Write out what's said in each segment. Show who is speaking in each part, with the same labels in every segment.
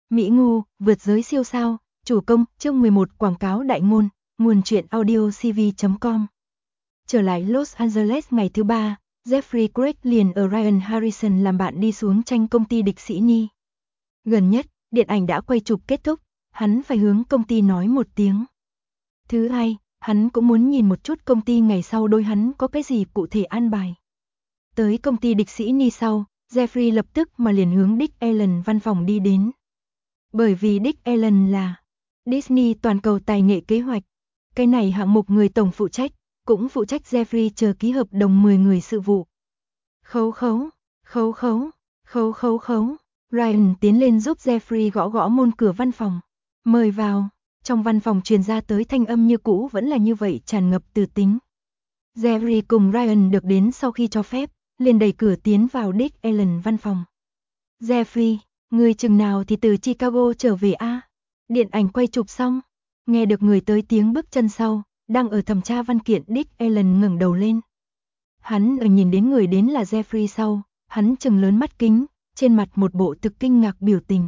Speaker 1: Mỹ Ngu, vượt giới siêu sao, chủ công, chương 11 quảng cáo đại ngôn, nguồn truyện audio cv.com. Trở lại Los Angeles ngày thứ ba, Jeffrey Craig liền ở Ryan Harrison làm bạn đi xuống tranh công ty địch sĩ Ni. Gần nhất, điện ảnh đã quay chụp kết thúc, hắn phải hướng công ty nói một tiếng. Thứ hai, hắn cũng muốn nhìn một chút công ty ngày sau đối hắn có cái gì cụ thể an bài. Tới công ty địch sĩ Ni sau, Jeffrey lập tức mà liền hướng Dick Allen văn phòng đi đến. Bởi vì Dick Allen là Disney toàn cầu tài nghệ kế hoạch, cái này hạng mục người tổng phụ trách, cũng phụ trách Jeffrey chờ ký hợp đồng 10 người sự vụ. Khấu. Ryan tiến lên giúp Jeffrey gõ gõ môn cửa văn phòng. Mời vào. Trong văn phòng truyền ra tới thanh âm như cũ vẫn là như vậy tràn ngập từ tính. Jeffrey cùng Ryan được đến sau khi cho phép, liền đẩy cửa tiến vào Dick Allen văn phòng. Jeffrey, người chừng nào thì từ Chicago trở về a? Điện ảnh quay chụp xong. Nghe được người tới tiếng bước chân sau, đang ở thẩm tra văn kiện Dick Allen ngẩng đầu lên. Hắn ở nhìn đến người đến là Jeffrey sau, hắn trừng lớn mắt kính, trên mặt một bộ thực kinh ngạc biểu tình.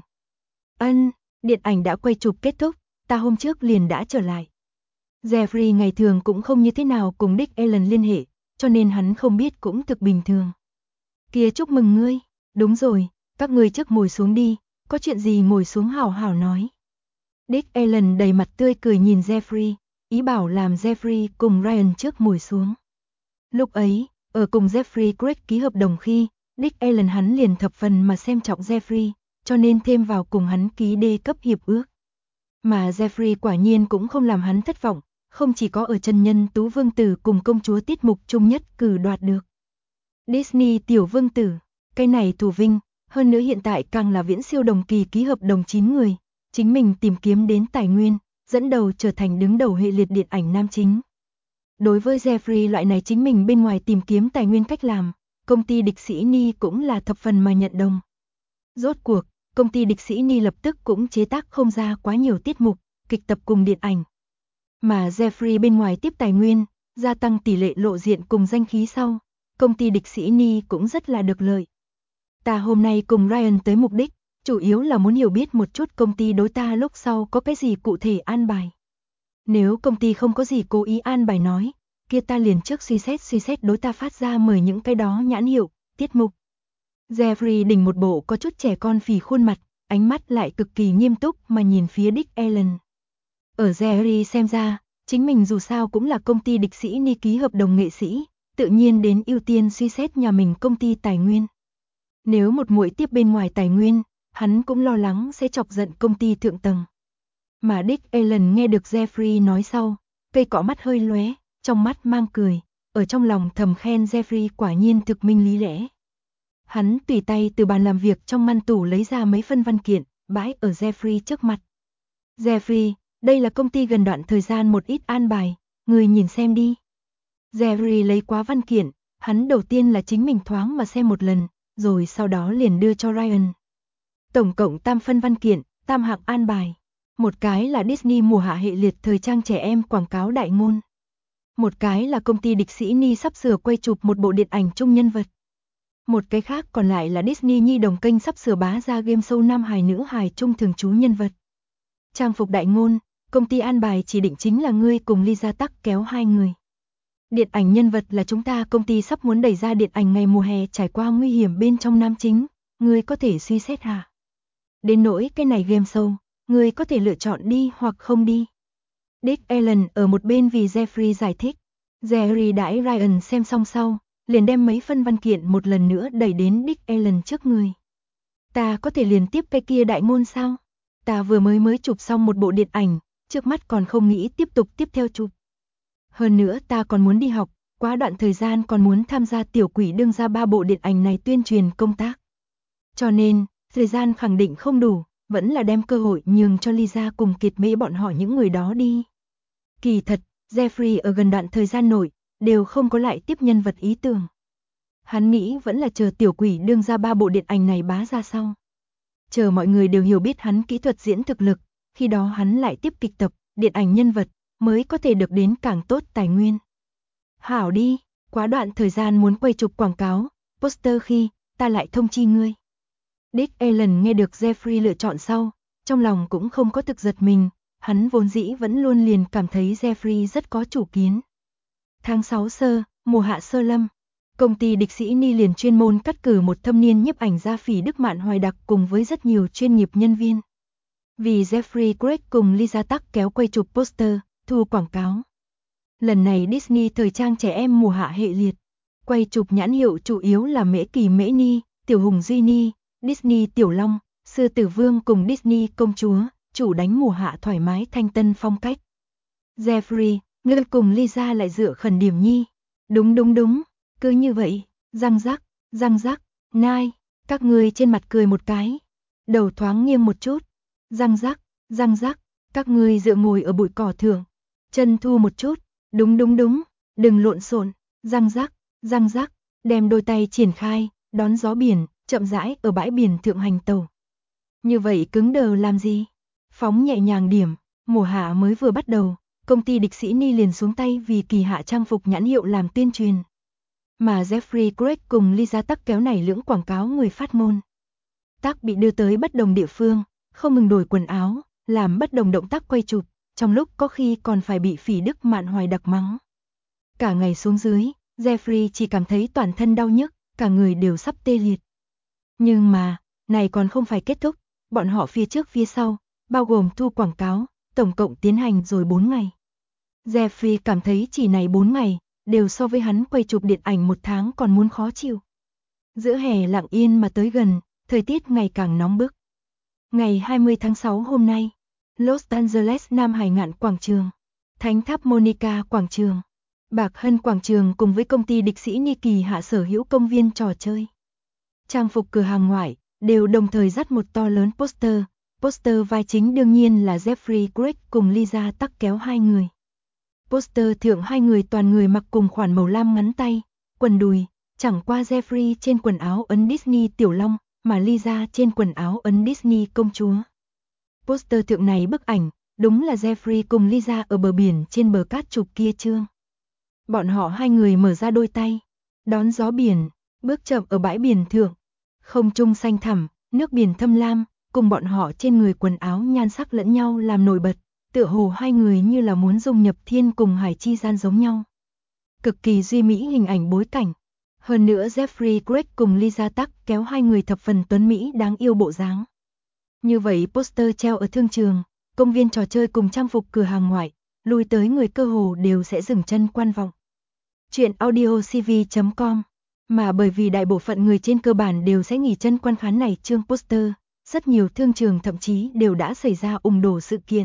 Speaker 1: Điện ảnh đã quay chụp kết thúc, ta hôm trước liền đã trở lại. Jeffrey ngày thường cũng không như thế nào cùng Dick Allen liên hệ, cho nên hắn không biết cũng thực bình thường. Kia chúc mừng ngươi, đúng rồi, các ngươi trước ngồi xuống đi, có chuyện gì ngồi xuống hảo hảo nói. Dick Allen đầy mặt tươi cười nhìn Jeffrey, ý bảo làm Jeffrey cùng Ryan trước ngồi xuống. Lúc ấy, ở cùng Jeffrey Craig ký hợp đồng khi, Dick Allen hắn liền thập phần mà xem trọng Jeffrey, cho nên thêm vào cùng hắn ký D cấp hiệp ước. Mà Jeffrey quả nhiên cũng không làm hắn thất vọng, không chỉ có ở chân nhân tú vương tử cùng công chúa tiết mục chung nhất cử đoạt được Disney tiểu vương tử, cái này thủ vinh, hơn nữa hiện tại càng là viễn siêu đồng kỳ ký hợp đồng 9 người, chính mình tìm kiếm đến tài nguyên, dẫn đầu trở thành đứng đầu hệ liệt điện ảnh nam chính. Đối với Jeffrey loại này chính mình bên ngoài tìm kiếm tài nguyên cách làm, công ty địch sĩ Ni cũng là thập phần mà nhận đồng. Rốt cuộc, công ty địch sĩ Ni lập tức cũng chế tác không ra quá nhiều tiết mục, kịch tập cùng điện ảnh. Mà Jeffrey bên ngoài tiếp tài nguyên, gia tăng tỷ lệ lộ diện cùng danh khí sau, công ty địch sĩ Ni cũng rất là được lợi. Ta hôm nay cùng Ryan tới mục đích, chủ yếu là muốn hiểu biết một chút công ty đối ta lúc sau có cái gì cụ thể an bài. Nếu công ty không có gì cố ý an bài nói, kia ta liền trước suy xét đối ta phát ra mời những cái đó nhãn hiệu, tiết mục. Jeffrey đỉnh một bộ có chút trẻ con phì khuôn mặt, ánh mắt lại cực kỳ nghiêm túc mà nhìn phía Dick Allen. Ở Jeffrey xem ra, chính mình dù sao cũng là công ty địch sĩ Ni ký hợp đồng nghệ sĩ, tự nhiên đến ưu tiên suy xét nhà mình công ty tài nguyên. Nếu một muội tiếp bên ngoài tài nguyên, hắn cũng lo lắng sẽ chọc giận công ty thượng tầng. Mà Dick Allen nghe được Jeffrey nói sau, cây cọ mắt hơi lóe, trong mắt mang cười, ở trong lòng thầm khen Jeffrey quả nhiên thực minh lý lẽ. Hắn tùy tay từ bàn làm việc trong ngăn tủ lấy ra mấy phân văn kiện, bãi ở Jeffrey trước mặt. Jeffrey, đây là công ty gần đoạn thời gian một ít an bài, người nhìn xem đi. Jeffrey lấy quá văn kiện, hắn đầu tiên là chính mình thoáng mà xem một lần, rồi sau đó liền đưa cho Ryan. Tổng cộng 3 phân văn kiện, 3 hạng an bài. Một cái là Disney mùa hạ hệ liệt thời trang trẻ em quảng cáo đại ngôn. Một cái là công ty địch sĩ Ni sắp sửa quay chụp một bộ điện ảnh chung nhân vật. Một cái khác còn lại là Disney nhi đồng kênh sắp sửa bá ra game show nam hài nữ hài chung thường trú nhân vật. Trang phục đại ngôn, công ty an bài chỉ định chính là ngươi cùng Lisa Tắc kéo 2 người. Điện ảnh nhân vật là chúng ta công ty sắp muốn đẩy ra điện ảnh ngày mùa hè trải qua nguy hiểm bên trong nam chính, ngươi có thể suy xét hả? Đến nỗi cái này game show, ngươi có thể lựa chọn đi hoặc không đi. Dick Allen ở một bên vì Jeffrey giải thích. Jerry đãi Ryan xem xong sau, liền đem mấy phân văn kiện một lần nữa đẩy đến Dick Allen trước người. Ta có thể liền tiếp cái kia đại ngôn sao? Ta vừa mới chụp xong một bộ điện ảnh, trước mắt còn không nghĩ tiếp theo chụp. Hơn nữa ta còn muốn đi học, quá đoạn thời gian còn muốn tham gia tiểu quỷ đương ra 3 bộ điện ảnh này tuyên truyền công tác. Cho nên, thời gian khẳng định không đủ, vẫn là đem cơ hội nhường cho Lisa cùng Kiệt Mễ bọn họ những người đó đi. Kỳ thật, Jeffrey ở gần đoạn thời gian nội, đều không có lại tiếp nhân vật ý tưởng. Hắn nghĩ vẫn là chờ tiểu quỷ đương ra 3 bộ điện ảnh này bá ra sau. Chờ mọi người đều hiểu biết hắn kỹ thuật diễn thực lực, khi đó hắn lại tiếp kịch tập, điện ảnh nhân vật, mới có thể được đến càng tốt tài nguyên. Hảo đi, quá đoạn thời gian muốn quay chụp quảng cáo, poster khi, ta lại thông chi ngươi. Dick Allen nghe được Jeffrey lựa chọn sau, trong lòng cũng không có thực giật mình, hắn vốn dĩ vẫn luôn liền cảm thấy Jeffrey rất có chủ kiến. Tháng 6 sơ, mùa hạ sơ lâm, công ty Địch Sĩ Ni liền chuyên môn cắt cử một thâm niên nhiếp ảnh gia Phỉ Đức Mạn Hoài Đặc cùng với rất nhiều chuyên nghiệp nhân viên. Vì Jeffrey Craig cùng Lisa Tuck kéo quay chụp poster, thu quảng cáo. Lần này Disney thời trang trẻ em mùa hạ hệ liệt, quay chụp nhãn hiệu chủ yếu là Mễ Kỳ Mễ Ni, Tiểu Hùng Duy Ni, Disney Tiểu Long, Sư Tử Vương cùng Disney Công Chúa, chủ đánh mùa hạ thoải mái thanh tân phong cách. Jeffrey, ngươi cùng Lisa lại dựa khẩn điểm nhi. Đúng, cứ như vậy, răng rắc, nai, các ngươi trên mặt cười một cái. Đầu thoáng nghiêng một chút, răng rắc, các ngươi dựa ngồi ở bụi cỏ thượng. Chân thu một chút, đúng, đừng lộn xộn, răng rắc, đem đôi tay triển khai, đón gió biển, chậm rãi ở bãi biển thượng hành tàu. Như vậy cứng đờ làm gì? Phóng nhẹ nhàng điểm, mùa hạ mới vừa bắt đầu, công ty Địch Sĩ Ni liền xuống tay vì kỳ hạ trang phục nhãn hiệu làm tuyên truyền. Mà Jeffrey Craig cùng Lisa Tuck kéo này lưỡng quảng cáo người phát ngôn. Tuck bị đưa tới bất đồng địa phương, không ngừng đổi quần áo, làm bất đồng động tác quay chụp, trong lúc có khi còn phải bị Phỉ Đức Mạn Hoài Đặc mắng. Cả ngày xuống dưới, Jeffrey chỉ cảm thấy toàn thân đau nhức, cả người đều sắp tê liệt. Nhưng mà, này còn không phải kết thúc, bọn họ phía trước phía sau, bao gồm thu quảng cáo, tổng cộng tiến hành rồi 4 ngày. Jeffrey cảm thấy chỉ này 4 ngày, đều so với hắn quay chụp điện ảnh 1 tháng còn muốn khó chịu. Giữa hè lặng yên mà tới gần, thời tiết ngày càng nóng bức. Ngày 20 tháng 6 hôm nay, Los Angeles Nam Hải Ngạn Quảng trường, Thánh tháp Monica Quảng trường, Bạc Hân Quảng trường cùng với công ty Địch Sĩ Ni kỳ hạ sở hữu công viên trò chơi. Trang phục cửa hàng ngoại, đều đồng thời dắt một to lớn poster. Poster vai chính đương nhiên là Jeffrey Craig cùng Lisa Tuck kéo hai người. Poster thượng hai người toàn người mặc cùng khoản màu lam ngắn tay, quần đùi, chẳng qua Jeffrey trên quần áo ấn Disney Tiểu Long, mà Lisa trên quần áo ấn Disney Công Chúa. Poster thượng này bức ảnh, đúng là Jeffrey cùng Lisa ở bờ biển trên bờ cát chụp kia chương. Bọn họ hai người mở ra đôi tay, đón gió biển, bước chậm ở bãi biển thượng. Không trung xanh thẳm, nước biển thâm lam, cùng bọn họ trên người quần áo nhan sắc lẫn nhau làm nổi bật, tựa hồ hai người như là muốn dung nhập thiên cùng hải chi gian giống nhau. Cực kỳ duy mỹ hình ảnh bối cảnh. Hơn nữa Jeffrey Craig cùng Lisa Tuck kéo hai người thập phần tuấn mỹ đáng yêu bộ dáng. Như vậy poster treo ở thương trường, công viên trò chơi cùng trang phục cửa hàng ngoại, lui tới người cơ hồ đều sẽ dừng chân quan vọng. Chuyện audiocv.com. Mà bởi vì đại bộ phận người trên cơ bản đều sẽ nghỉ chân quan khán này chương poster, rất nhiều thương trường thậm chí đều đã xảy ra ùng đổ sự kiện.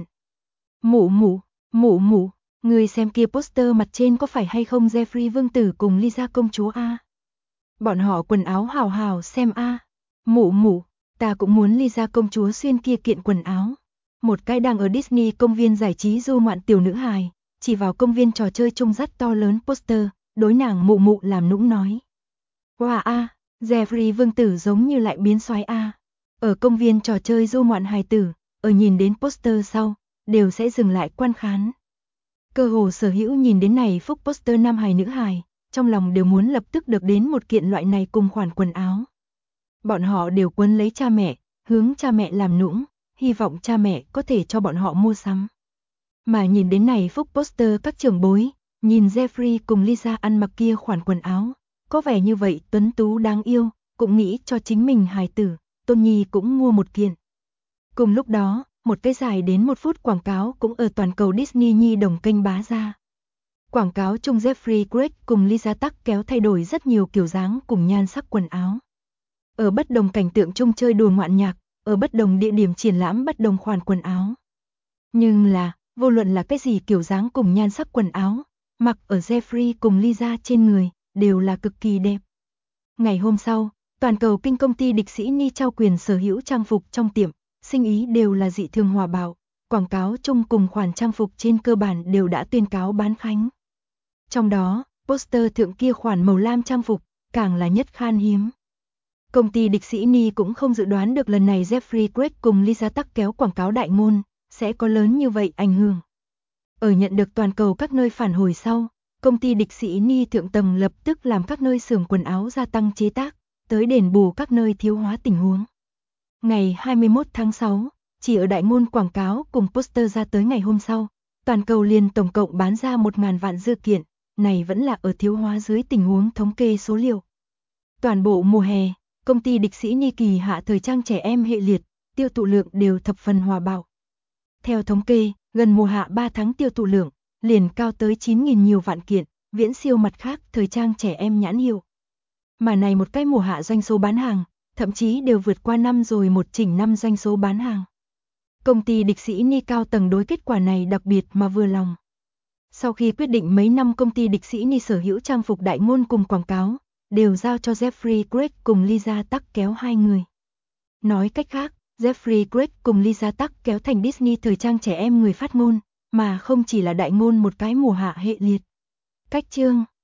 Speaker 1: Mụ, người xem kia poster mặt trên có phải hay không Jeffrey Vương Tử cùng Lisa Công Chúa a? Bọn họ quần áo hào hào xem a. Mụ, ta cũng muốn Lisa Công Chúa xuyên kia kiện quần áo. Một cái đang ở Disney công viên giải trí du ngoạn tiểu nữ hài, chỉ vào công viên trò chơi trung dắt to lớn poster, đối nàng mụ làm nũng nói. Wow a, Jeffrey Vương Tử giống như lại biến xoái a. Ở công viên trò chơi du ngoạn hài tử, ở nhìn đến poster sau, đều sẽ dừng lại quan khán. Cơ hồ sở hữu nhìn đến này phúc poster nam hài nữ hài, trong lòng đều muốn lập tức được đến một kiện loại này cùng khoản quần áo. Bọn họ đều quấn lấy cha mẹ, hướng cha mẹ làm nũng, hy vọng cha mẹ có thể cho bọn họ mua sắm. Mà nhìn đến này phúc poster các trưởng bối, nhìn Jeffrey cùng Lisa ăn mặc kia khoản quần áo, có vẻ như vậy tuấn tú đáng yêu, cũng nghĩ cho chính mình hài tử, tôn nhi cũng mua một kiện. Cùng lúc đó, một cái dài đến 1 phút quảng cáo cũng ở toàn cầu Disney Nhi đồng kênh bá ra. Quảng cáo chung Jeffrey Craig cùng Lisa Tuck kéo thay đổi rất nhiều kiểu dáng cùng nhan sắc quần áo. Ở bất đồng cảnh tượng chung chơi đùa ngoạn nhạc, ở bất đồng địa điểm triển lãm bất đồng khoản quần áo. Nhưng là, vô luận là cái gì kiểu dáng cùng nhan sắc quần áo, mặc ở Jeffrey cùng Lisa trên người, đều là cực kỳ đẹp. Ngày hôm sau, toàn cầu kinh công ty Địch Sĩ Ni trao quyền sở hữu trang phục trong tiệm, sinh ý đều là dị thường hòa bạo, quảng cáo chung cùng khoản trang phục trên cơ bản đều đã tuyên cáo bán khánh. Trong đó, poster thượng kia khoản màu lam trang phục, càng là nhất khan hiếm. Công ty Địch Sĩ Ni cũng không dự đoán được lần này Jeffrey Craig cùng Lisa Tuck kéo quảng cáo đại ngôn, sẽ có lớn như vậy ảnh hưởng. Ở nhận được toàn cầu các nơi phản hồi sau, công ty Địch Sĩ Ni thượng tầng lập tức làm các nơi xưởng quần áo gia tăng chế tác, tới đền bù các nơi thiếu hóa tình huống. Ngày 21 tháng 6, Chỉ ở đại ngôn quảng cáo cùng poster ra tới ngày hôm sau, toàn cầu liền tổng cộng bán ra 1.000 vạn dư kiện, này vẫn là ở thiếu hóa dưới tình huống thống kê số liệu. Toàn bộ mùa hè, công ty Địch Sĩ Ni kỳ hạ thời trang trẻ em hệ liệt, tiêu thụ lượng đều thập phần hòa bạo. Theo thống kê, gần mùa hạ 3 tháng tiêu thụ lượng, liền cao tới 9.000 nhiều vạn kiện, viễn siêu mặt khác thời trang trẻ em nhãn hiệu. Mà này một cái mùa hạ doanh số bán hàng, thậm chí đều vượt qua năm rồi một chỉnh năm doanh số bán hàng. Công ty Địch Sĩ Ni cao tầng đối kết quả này đặc biệt mà vừa lòng. Sau khi quyết định mấy năm công ty Địch Sĩ Ni sở hữu trang phục đại ngôn cùng quảng cáo, đều giao cho Jeffrey Craig cùng Lisa Tuck kéo hai người. Nói cách khác, Jeffrey Craig cùng Lisa Tuck kéo thành Disney thời trang trẻ em người phát ngôn, mà không chỉ là đại ngôn một cái mùa hạ hệ liệt. Cách chương